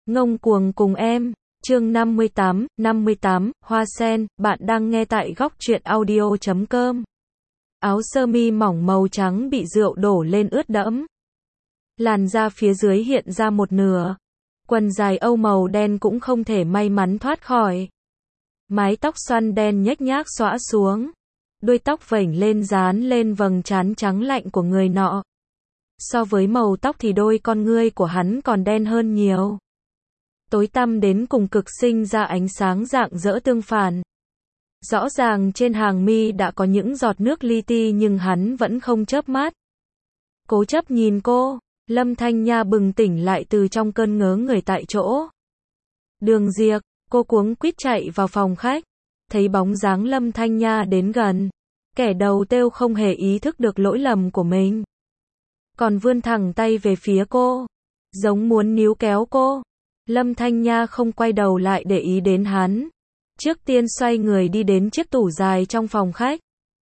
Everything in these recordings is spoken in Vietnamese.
Ngông cuồng cùng em, chương 58, Hoa Sen, bạn đang nghe tại góc truyện audio.com. Áo sơ mi mỏng màu trắng bị rượu đổ lên ướt đẫm. Làn da phía dưới hiện ra một nửa. Quần dài âu màu đen cũng không thể may mắn thoát khỏi. Mái tóc xoăn đen nhếch nhác xõa xuống. Đuôi tóc vểnh lên dán lên vầng trán trắng lạnh của người nọ. So với màu tóc thì đôi con ngươi của hắn còn đen hơn nhiều. Tối tăm đến cùng cực sinh ra ánh sáng rạng rỡ tương phản. Rõ ràng trên hàng mi đã có những giọt nước li ti nhưng hắn vẫn không chớp mắt. Cố chấp nhìn cô, Lâm Thanh Nha bừng tỉnh lại từ trong cơn ngớ người tại chỗ. Đường Diệp, cô cuống quýt chạy vào phòng khách, thấy bóng dáng Lâm Thanh Nha đến gần. Kẻ đầu têu không hề ý thức được lỗi lầm của mình. Còn vươn thẳng tay về phía cô, giống muốn níu kéo cô. Lâm Thanh Nha không quay đầu lại để ý đến hắn. Trước tiên xoay người đi đến chiếc tủ dài trong phòng khách.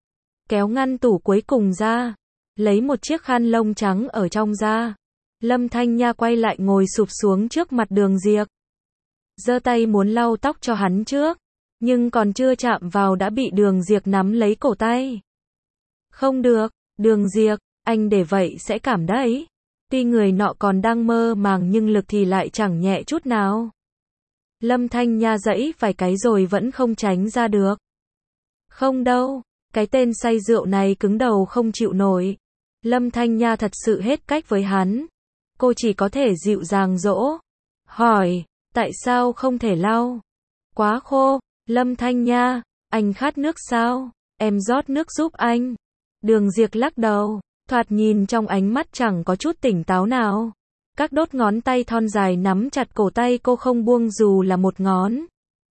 Kéo ngăn tủ cuối cùng ra. Lấy một chiếc khăn lông trắng ở trong ra. Lâm Thanh Nha quay lại ngồi sụp xuống trước mặt Đường Diệp. Giơ tay muốn lau tóc cho hắn trước. Nhưng còn chưa chạm vào đã bị Đường Diệp nắm lấy cổ tay. Không được, Đường Diệp, anh để vậy sẽ cảm đấy. Tuy người nọ còn đang mơ màng nhưng lực thì lại chẳng nhẹ chút nào. Lâm Thanh Nha giãy vài cái rồi vẫn không tránh ra được. Không đâu, cái tên say rượu này cứng đầu không chịu nổi. Lâm Thanh Nha thật sự hết cách với hắn. Cô chỉ có thể dịu dàng dỗ. Hỏi, tại sao không thể lau? Quá khô. Lâm Thanh Nha, anh khát nước sao? Em rót nước giúp anh. Đường Diệp lắc đầu. Thoạt nhìn trong ánh mắt chẳng có chút tỉnh táo nào. Các đốt ngón tay thon dài nắm chặt cổ tay cô không buông dù là một ngón.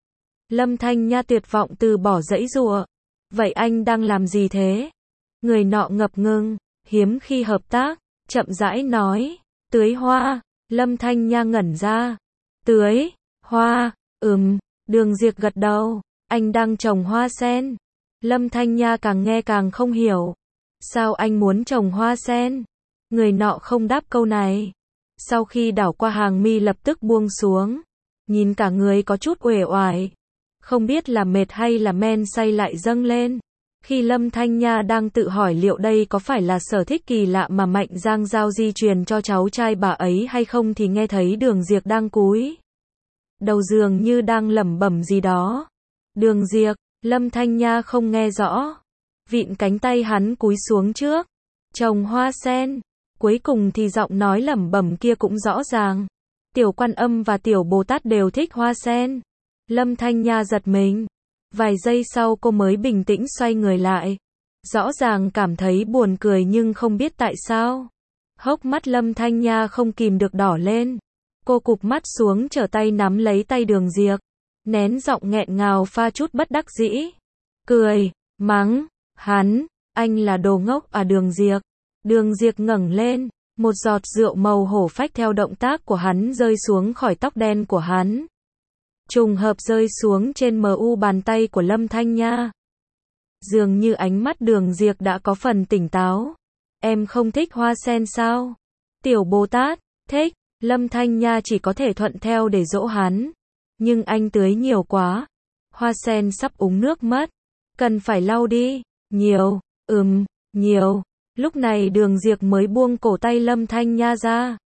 Lâm Thanh Nha tuyệt vọng từ bỏ giãy giụa. Vậy anh đang làm gì thế? Người nọ ngập ngừng, hiếm khi hợp tác, chậm rãi nói. Tưới hoa. Lâm Thanh Nha ngẩn ra. Tưới hoa, Đường Diệp gật đầu. Anh đang trồng hoa sen. Lâm Thanh Nha càng nghe càng không hiểu. Sao anh muốn trồng hoa sen? Người nọ không đáp câu này. Sau khi đảo qua hàng mi lập tức buông xuống. Nhìn cả người có chút uể oải. Không biết là mệt hay là men say lại dâng lên. Khi Lâm Thanh Nha đang tự hỏi liệu đây có phải là sở thích kỳ lạ mà Mạnh Giang Giao di truyền cho cháu trai bà ấy hay không thì nghe thấy Đường Diệp đang cúi đầu dường như đang lẩm bẩm gì đó. Đường Diệp, Lâm Thanh Nha không nghe rõ. Vịn cánh tay hắn cúi xuống trước. Trồng hoa sen. Cuối cùng thì giọng nói lẩm bẩm kia cũng rõ ràng. Tiểu Quan Âm và Tiểu Bồ Tát đều thích hoa sen. Lâm Thanh Nha giật mình. Vài giây sau cô mới bình tĩnh xoay người lại. Rõ ràng cảm thấy buồn cười nhưng không biết tại sao. Hốc mắt Lâm Thanh Nha không kìm được đỏ lên. Cô cụp mắt xuống trở tay nắm lấy tay Đường Diệp. Nén giọng nghẹn ngào pha chút bất đắc dĩ. Cười, mắng. Hắn, anh là đồ ngốc à Đường Diệp. Đường Diệp ngẩng lên, một giọt rượu màu hổ phách theo động tác của hắn rơi xuống khỏi tóc đen của hắn. Trùng hợp rơi xuống trên mu bàn tay của Lâm Thanh Nha. Dường như ánh mắt Đường Diệp đã có phần tỉnh táo. Em không thích hoa sen sao? Tiểu Bồ Tát, thích. Lâm Thanh Nha chỉ có thể thuận theo để dỗ hắn. Nhưng anh tưới nhiều quá. Hoa sen sắp úng nước mất. Cần phải lau đi. Nhiều, nhiều. Lúc này Đường Diệp mới buông cổ tay Lâm Thanh Nha ra.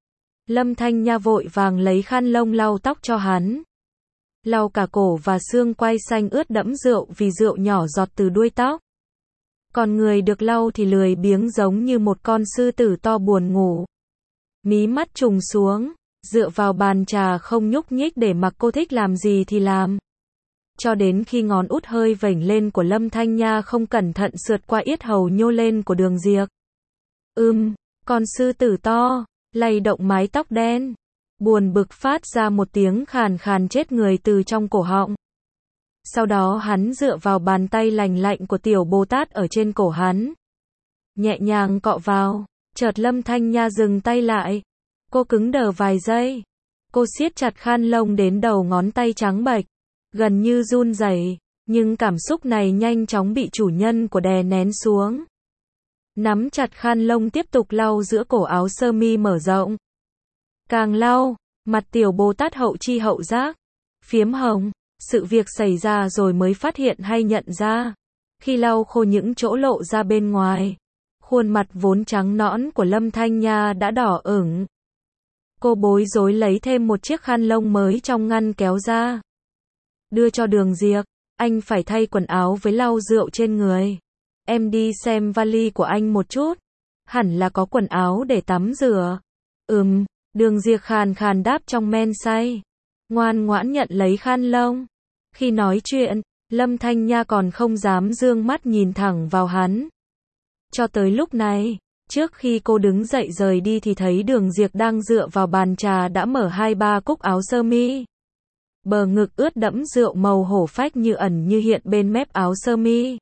Lâm Thanh Nha vội vàng lấy khăn lông lau tóc cho hắn. Lau cả cổ và xương quai xanh ướt đẫm rượu vì rượu nhỏ giọt từ đuôi tóc. Còn người được lau thì lười biếng giống như một con sư tử to buồn ngủ. Mí mắt trùng xuống, dựa vào bàn trà không nhúc nhích để mặc cô thích làm gì thì làm. Cho đến khi ngón út hơi vểnh lên của Lâm Thanh Nha không cẩn thận sượt qua yết hầu nhô lên của Đường Diệp. Con sư tử to, lay động mái tóc đen. Buồn bực phát ra một tiếng khàn khàn chết người từ trong cổ họng. Sau đó hắn dựa vào bàn tay lành lạnh của Tiểu Bồ Tát ở trên cổ hắn. Nhẹ nhàng cọ vào, chợt Lâm Thanh Nha dừng tay lại. Cô cứng đờ vài giây. Cô siết chặt khăn lông đến đầu ngón tay trắng bệch. Gần như run rẩy, nhưng cảm xúc này nhanh chóng bị chủ nhân của đè nén xuống. Nắm chặt khăn lông tiếp tục lau giữa cổ áo sơ mi mở rộng. Càng lau, Mặt Tiểu Bồ Tát hậu chi hậu giác, phiếm hồng, sự việc xảy ra rồi mới phát hiện hay nhận ra. Khi lau khô những chỗ lộ ra bên ngoài, khuôn mặt vốn trắng nõn của Lâm Thanh Nha đã đỏ ửng. Cô bối rối lấy thêm một chiếc khăn lông mới trong ngăn kéo ra. Đưa cho Đường Diệp, anh phải thay quần áo với lau rượu trên người. Em đi xem vali của anh một chút, hẳn là có quần áo để tắm rửa. Đường Diệp khàn khàn đáp trong men say, ngoan ngoãn nhận lấy khăn lông. Khi nói chuyện, Lâm Thanh Nha còn không dám dương mắt nhìn thẳng vào hắn. Cho tới lúc này, trước khi cô đứng dậy rời đi thì thấy Đường Diệp đang dựa vào bàn trà đã mở 2-3 cúc áo sơ mi. Bờ ngực ướt đẫm rượu màu hổ phách như ẩn như hiện bên mép áo sơ mi.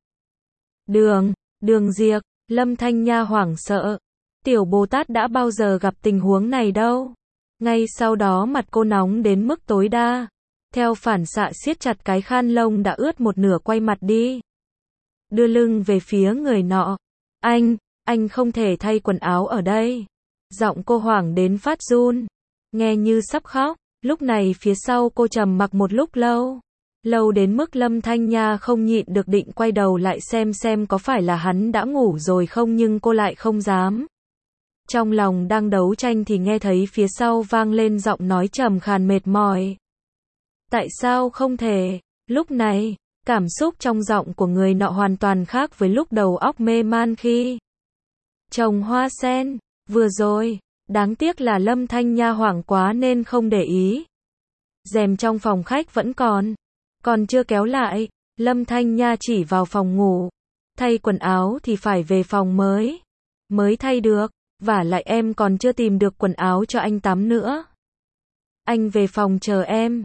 Đường Diệp, Lâm Thanh Nha hoảng sợ. Tiểu Bồ Tát đã bao giờ gặp tình huống này đâu. Ngay sau đó mặt cô nóng đến mức tối đa. Theo phản xạ siết chặt cái khăn lông đã ướt một nửa, quay mặt đi. Đưa lưng về phía người nọ. Anh không thể thay quần áo ở đây. Giọng cô hoảng đến phát run, nghe như sắp khóc. Lúc này phía sau cô trầm mặc một lúc lâu. Lâu đến mức Lâm Thanh Nha không nhịn được định quay đầu lại xem có phải là hắn đã ngủ rồi không, nhưng cô lại không dám. Trong lòng đang đấu tranh thì nghe thấy phía sau vang lên giọng nói trầm khàn mệt mỏi. Tại sao không thể? Lúc này, cảm xúc trong giọng của người nọ hoàn toàn khác với lúc đầu óc mê man khi trồng hoa sen. Vừa rồi, đáng tiếc là Lâm Thanh Nha hoảng quá nên không để ý. Rèm trong phòng khách vẫn còn chưa kéo lại. Lâm Thanh Nha chỉ vào phòng ngủ. Thay quần áo thì phải về phòng mới thay được. Vả lại em còn chưa tìm được quần áo cho anh tắm nữa. Anh về phòng chờ em.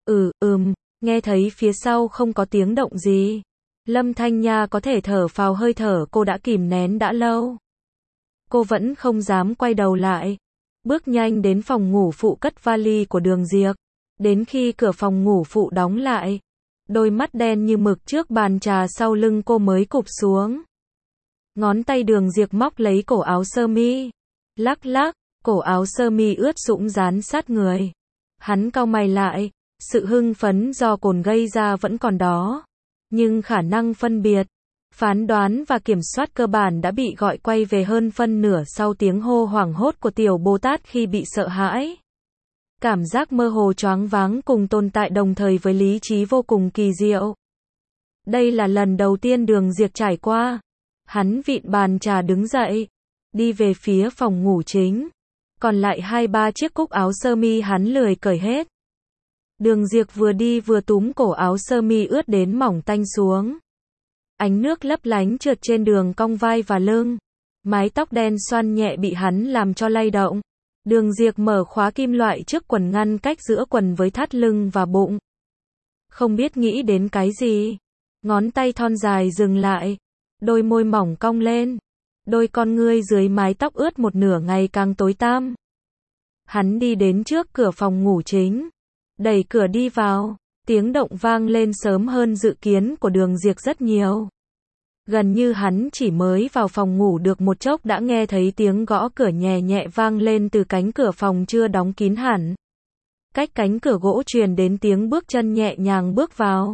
Nghe thấy phía sau không có tiếng động gì. Lâm Thanh Nha có thể thở phào hơi thở cô đã kìm nén đã lâu. Cô vẫn không dám quay đầu lại. Bước nhanh đến phòng ngủ phụ cất vali của Đường Diệp. Đến khi cửa phòng ngủ phụ đóng lại, đôi mắt đen như mực trước bàn trà sau lưng cô mới cụp xuống. Ngón tay Đường Diệp móc lấy cổ áo sơ mi. Lắc, cổ áo sơ mi ướt sũng dán sát người. Hắn cau mày lại, sự hưng phấn do cồn gây ra vẫn còn đó. Nhưng khả năng phân biệt, phán đoán và kiểm soát cơ bản đã bị gọi quay về hơn phân nửa sau tiếng hô hoảng hốt của Tiểu Bồ Tát khi bị sợ hãi. Cảm giác mơ hồ choáng váng cùng tồn tại đồng thời với lý trí vô cùng kỳ diệu. Đây là lần đầu tiên Đường Diệp trải qua. Hắn vịn bàn trà đứng dậy, đi về phía phòng ngủ chính. Còn lại 2-3 chiếc cúc áo sơ mi hắn lười cởi hết. Đường Diệp vừa đi vừa túm cổ áo sơ mi ướt đến mỏng tanh xuống. Ánh nước lấp lánh trượt trên đường cong vai và lưng. Mái tóc đen xoăn nhẹ bị hắn làm cho lay động. Đường Diệp mở khóa kim loại trước quần ngăn cách giữa quần với thắt lưng và bụng. Không biết nghĩ đến cái gì. Ngón tay thon dài dừng lại. Đôi môi mỏng cong lên. Đôi con ngươi dưới mái tóc ướt một nửa ngày càng tối tăm. Hắn đi đến trước cửa phòng ngủ chính. Đẩy cửa đi vào. Tiếng động vang lên sớm hơn dự kiến của Đường Diệp rất nhiều. Gần như hắn chỉ mới vào phòng ngủ được một chốc đã nghe thấy tiếng gõ cửa nhẹ nhẹ vang lên từ cánh cửa phòng chưa đóng kín hẳn. Cách cánh cửa gỗ truyền đến tiếng bước chân nhẹ nhàng bước vào.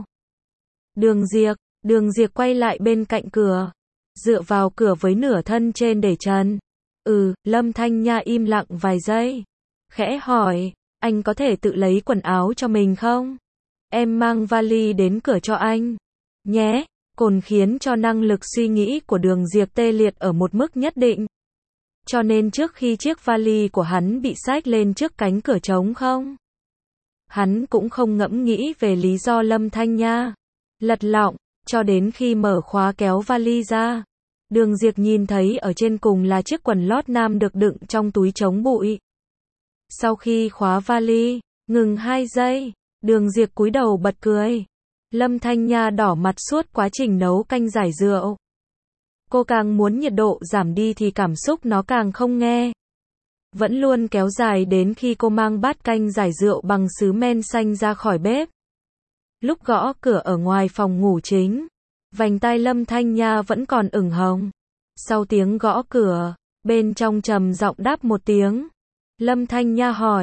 Đường Diệp quay lại bên cạnh cửa, dựa vào cửa với nửa thân trên để trần. Lâm Thanh Nha im lặng vài giây, khẽ hỏi, anh có thể tự lấy quần áo cho mình không? Em mang vali đến cửa cho anh nhé. Cồn khiến cho năng lực suy nghĩ của Đường Diệp tê liệt ở một mức nhất định. Cho nên trước khi chiếc vali của hắn bị xách lên trước cánh cửa trống không, hắn cũng không ngẫm nghĩ về lý do Lâm Thanh Nha lật lọng, cho đến khi mở khóa kéo vali ra. Đường Diệp nhìn thấy ở trên cùng là chiếc quần lót nam được đựng trong túi chống bụi. Sau khi khóa vali, ngừng 2 giây, Đường Diệp cúi đầu bật cười. Lâm Thanh Nha đỏ mặt suốt quá trình nấu canh giải rượu. Cô càng muốn nhiệt độ giảm đi thì cảm xúc nó càng không nghe. Vẫn luôn kéo dài đến khi cô mang bát canh giải rượu bằng sứ men xanh ra khỏi bếp. Lúc gõ cửa ở ngoài phòng ngủ chính, vành tai Lâm Thanh Nha vẫn còn ửng hồng. Sau tiếng gõ cửa, bên trong trầm giọng đáp một tiếng. Lâm Thanh Nha hỏi,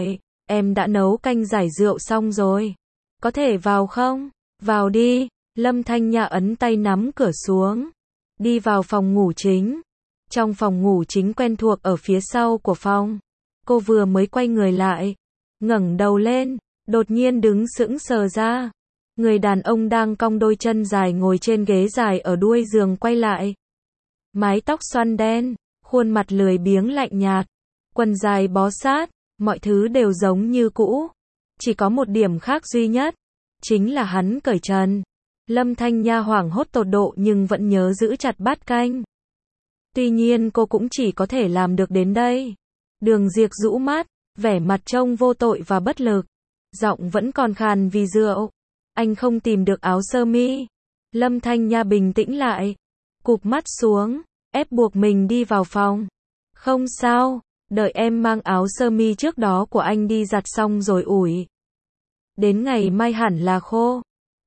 em đã nấu canh giải rượu xong rồi. Có thể vào không? Vào đi. Lâm Thanh Nha ấn tay nắm cửa xuống. Đi vào phòng ngủ chính. Trong phòng ngủ chính quen thuộc ở phía sau của phòng. Cô vừa mới quay người lại. Ngẩng đầu lên. Đột nhiên đứng sững sờ ra. Người đàn ông đang cong đôi chân dài ngồi trên ghế dài ở đuôi giường quay lại. Mái tóc xoăn đen. Khuôn mặt lười biếng lạnh nhạt. Quần dài bó sát. Mọi thứ đều giống như cũ. Chỉ có một điểm khác duy nhất. Chính là hắn cởi trần. Lâm Thanh Nha hoảng hốt tột độ nhưng vẫn nhớ giữ chặt bát canh. Tuy nhiên cô cũng chỉ có thể làm được đến đây. Đường Diệp rũ mắt, vẻ mặt trông vô tội và bất lực. Giọng vẫn còn khàn vì rượu. Anh không tìm được áo sơ mi. Lâm Thanh Nha bình tĩnh lại. Cụp mắt xuống, ép buộc mình đi vào phòng. Không sao, đợi em mang áo sơ mi trước đó của anh đi giặt xong rồi ủi. Đến ngày mai hẳn là khô.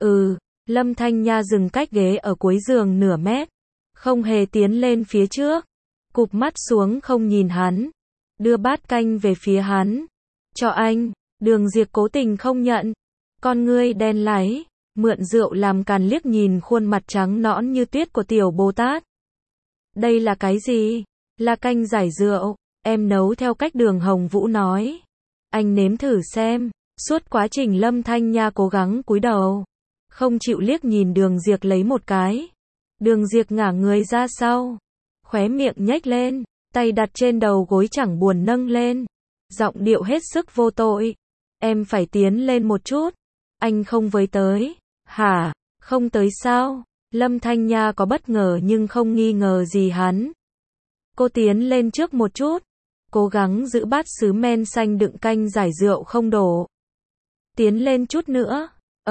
Lâm Thanh Nha dừng cách ghế ở cuối giường nửa mét. Không hề tiến lên phía trước. Cụp mắt xuống không nhìn hắn. Đưa bát canh về phía hắn. Cho anh. Đường Diệp cố tình không nhận. Con ngươi đen láy. Mượn rượu làm càn liếc nhìn khuôn mặt trắng nõn như tuyết của tiểu Bồ Tát. Đây là cái gì? Là canh giải rượu. Em nấu theo cách Đường Hồng Vũ nói. Anh nếm thử xem. Suốt quá trình Lâm Thanh Nha cố gắng cúi đầu. Không chịu liếc nhìn Đường Diệp lấy một cái. Đường Diệp ngả người ra sau. Khóe miệng nhếch lên. Tay đặt trên đầu gối chẳng buồn nâng lên. Giọng điệu hết sức vô tội. Em phải tiến lên một chút. Anh không với tới. Hả? Không tới sao? Lâm Thanh Nha có bất ngờ nhưng không nghi ngờ gì hắn. Cô tiến lên trước một chút. Cố gắng giữ bát sứ men xanh đựng canh giải rượu không đổ. Tiến lên chút nữa.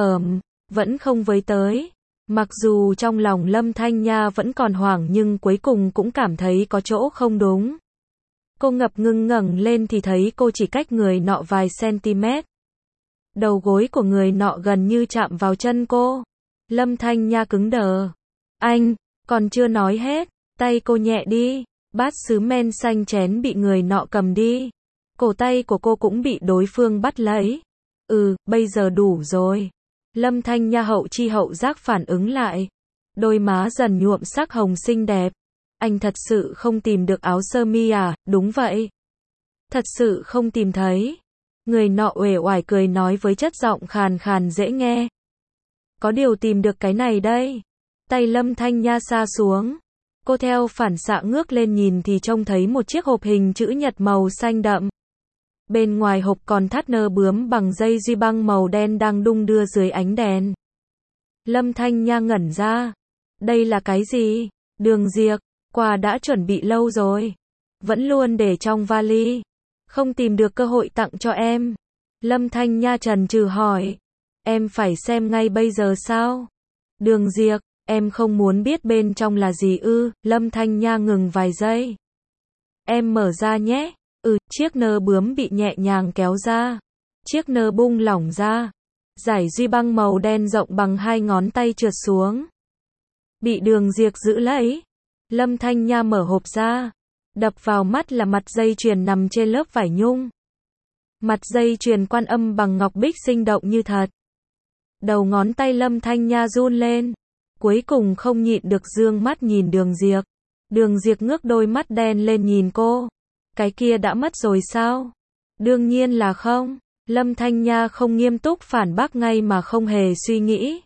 Vẫn không với tới. Mặc dù trong lòng Lâm Thanh Nha vẫn còn hoảng nhưng cuối cùng cũng cảm thấy có chỗ không đúng. Cô ngập ngừng ngẩng lên thì thấy cô chỉ cách người nọ vài cm. Đầu gối của người nọ gần như chạm vào chân cô. Lâm Thanh Nha cứng đờ. Anh, còn chưa nói hết. Tay cô nhẹ đi. Bát sứ men xanh chén bị người nọ cầm đi. Cổ tay của cô cũng bị đối phương bắt lấy. Bây giờ đủ rồi. Lâm Thanh Nha hậu chi hậu giác phản ứng lại. Đôi má dần nhuộm sắc hồng xinh đẹp. Anh thật sự không tìm được áo sơ mi à? Đúng vậy. Thật sự không tìm thấy. Người nọ uể oải cười nói với chất giọng khàn khàn dễ nghe. Có điều tìm được cái này đây. Tay Lâm Thanh Nha sa xuống. Cô theo phản xạ ngước lên nhìn thì trông thấy một chiếc hộp hình chữ nhật màu xanh đậm. Bên ngoài hộp còn thắt nơ bướm bằng dây duy băng màu đen đang đung đưa dưới ánh đèn. Lâm Thanh Nha ngẩn ra. Đây là cái gì? Đường Diệp, quà đã chuẩn bị lâu rồi. Vẫn luôn để trong vali. Không tìm được cơ hội tặng cho em. Lâm Thanh Nha chần chừ hỏi. Em phải xem ngay bây giờ sao? Đường Diệp, em không muốn biết bên trong là gì ư? Lâm Thanh Nha ngừng vài giây. Em mở ra nhé. Chiếc nơ bướm bị nhẹ nhàng kéo ra. Chiếc nơ bung lỏng ra. Dải duy băng màu đen rộng bằng 2 ngón tay trượt xuống. Bị Đường Diệp giữ lấy. Lâm Thanh Nha mở hộp ra. Đập vào mắt là mặt dây chuyền nằm trên lớp vải nhung. Mặt dây chuyền quan âm bằng ngọc bích sinh động như thật. Đầu ngón tay Lâm Thanh Nha run lên. Cuối cùng không nhịn được dương mắt nhìn Đường Diệp. Đường Diệp ngước đôi mắt đen lên nhìn cô. Cái kia đã mất rồi sao? Đương nhiên là không. Lâm Thanh Nha không nghiêm túc phản bác ngay mà không hề suy nghĩ.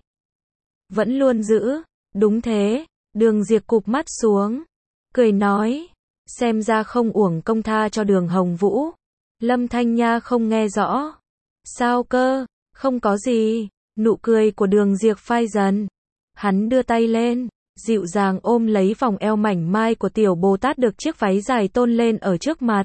Vẫn luôn giữ. Đúng thế. Đường Diệp cụp mắt xuống. Cười nói. Xem ra không uổng công tha cho Đường Hồng Vũ. Lâm Thanh Nha không nghe rõ. Sao cơ? Không có gì. Nụ cười của Đường Diệp phai dần. Hắn đưa tay lên. Dịu dàng ôm lấy vòng eo mảnh mai của tiểu Bồ Tát được chiếc váy dài tôn lên ở trước mặt.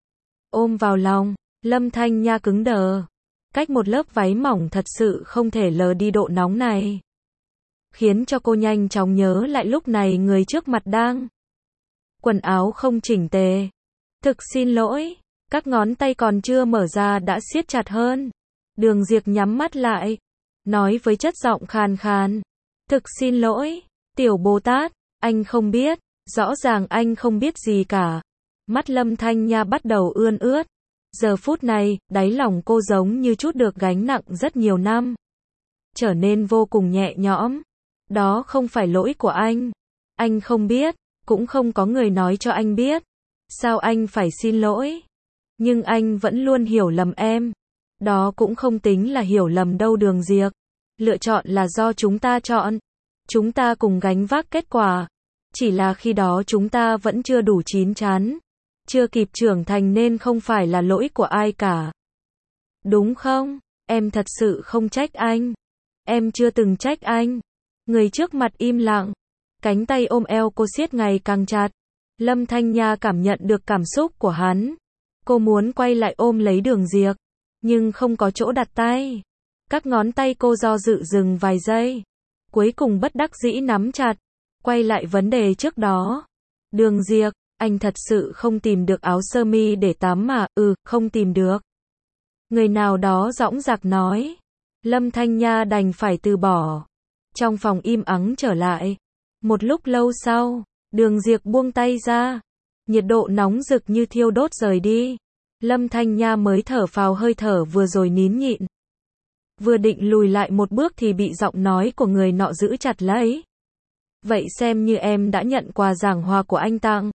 Ôm vào lòng. Lâm Thanh Nha cứng đờ. Cách một lớp váy mỏng thật sự không thể lờ đi độ nóng này. Khiến cho cô nhanh chóng nhớ lại lúc này người trước mặt đang. Quần áo không chỉnh tề. Thực xin lỗi. Các ngón tay còn chưa mở ra đã siết chặt hơn. Đường Diệp nhắm mắt lại. Nói với chất giọng khàn khàn. Thực xin lỗi. Tiểu Bồ Tát, anh không biết. Rõ ràng anh không biết gì cả. Mắt Lâm Thanh Nha bắt đầu ươn ướt. Giờ phút này, đáy lòng cô giống như trút được gánh nặng rất nhiều năm. Trở nên vô cùng nhẹ nhõm. Đó không phải lỗi của anh. Anh không biết, cũng không có người nói cho anh biết. Sao anh phải xin lỗi? Nhưng anh vẫn luôn hiểu lầm em. Đó cũng không tính là hiểu lầm đâu Đường Diệp. Lựa chọn là do chúng ta chọn. Chúng ta cùng gánh vác kết quả. Chỉ là khi đó chúng ta vẫn chưa đủ chín chắn. Chưa kịp trưởng thành nên không phải là lỗi của ai cả. Đúng không? Em thật sự không trách anh. Em chưa từng trách anh. Người trước mặt im lặng. Cánh tay ôm eo cô siết ngày càng chặt. Lâm Thanh Nha cảm nhận được cảm xúc của hắn. Cô muốn quay lại ôm lấy Đường Diệp. Nhưng không có chỗ đặt tay. Các ngón tay cô do dự dừng vài giây. Cuối cùng bất đắc dĩ nắm chặt. Quay lại vấn đề trước đó. Đường Diệp, anh thật sự không tìm được áo sơ mi để tắm mà? Không tìm được. Người nào đó dõng dạc nói. Lâm Thanh Nha đành phải từ bỏ. Trong phòng im ắng trở lại. Một lúc lâu sau, Đường Diệp buông tay ra. Nhiệt độ nóng rực như thiêu đốt rời đi. Lâm Thanh Nha mới thở phào hơi thở vừa rồi nín nhịn. Vừa định lùi lại một bước thì bị giọng nói của người nọ giữ chặt lấy. Vậy xem như em đã nhận quà giảng hòa của anh tặng.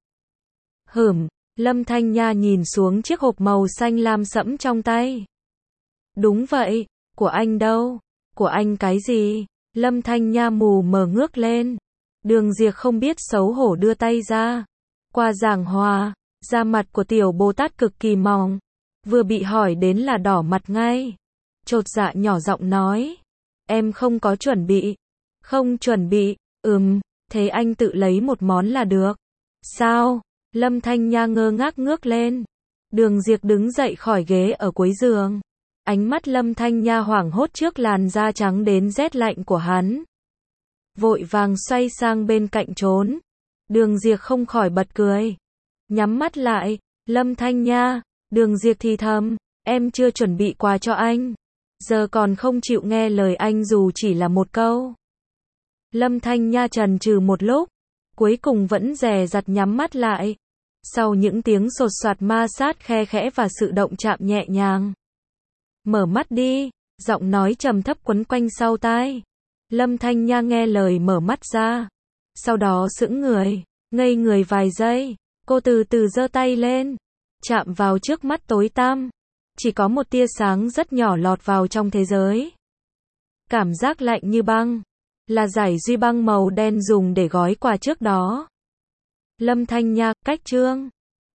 Lâm Thanh Nha nhìn xuống chiếc hộp màu xanh lam sẫm trong tay. Đúng vậy, của anh đâu? Của anh cái gì? Lâm Thanh Nha mù mờ ngước lên. Đường Diệp không biết xấu hổ đưa tay ra. Quà giảng hòa, da mặt của tiểu Bồ Tát cực kỳ mỏng. Vừa bị hỏi đến là đỏ mặt ngay. Chột dạ nhỏ giọng nói. Em không có chuẩn bị. Không chuẩn bị, thế anh tự lấy một món là được. Sao? Lâm Thanh Nha ngơ ngác ngước lên. Đường Diệp đứng dậy khỏi ghế ở cuối giường. Ánh mắt Lâm Thanh Nha hoảng hốt trước làn da trắng đến rét lạnh của hắn. Vội vàng xoay sang bên cạnh trốn. Đường Diệp không khỏi bật cười. Nhắm mắt lại, Lâm Thanh Nha, Đường Diệp thì thầm, em chưa chuẩn bị quà cho anh. Giờ còn không chịu nghe lời anh dù chỉ là một câu. Lâm Thanh Nha chần chừ một lúc, cuối cùng vẫn dè dặt nhắm mắt lại. Sau những tiếng sột soạt ma sát khe khẽ và sự động chạm nhẹ nhàng. Mở mắt đi, giọng nói trầm thấp quấn quanh sau tai. Lâm Thanh Nha nghe lời mở mắt ra. Sau đó sững người, ngây người vài giây. Cô từ từ giơ tay lên, chạm vào trước mắt tối tăm. Chỉ có một tia sáng rất nhỏ lọt vào trong thế giới. Cảm giác lạnh như băng. Là dải duy băng màu đen dùng để gói quà trước đó. Lâm Thanh Nha, cách chương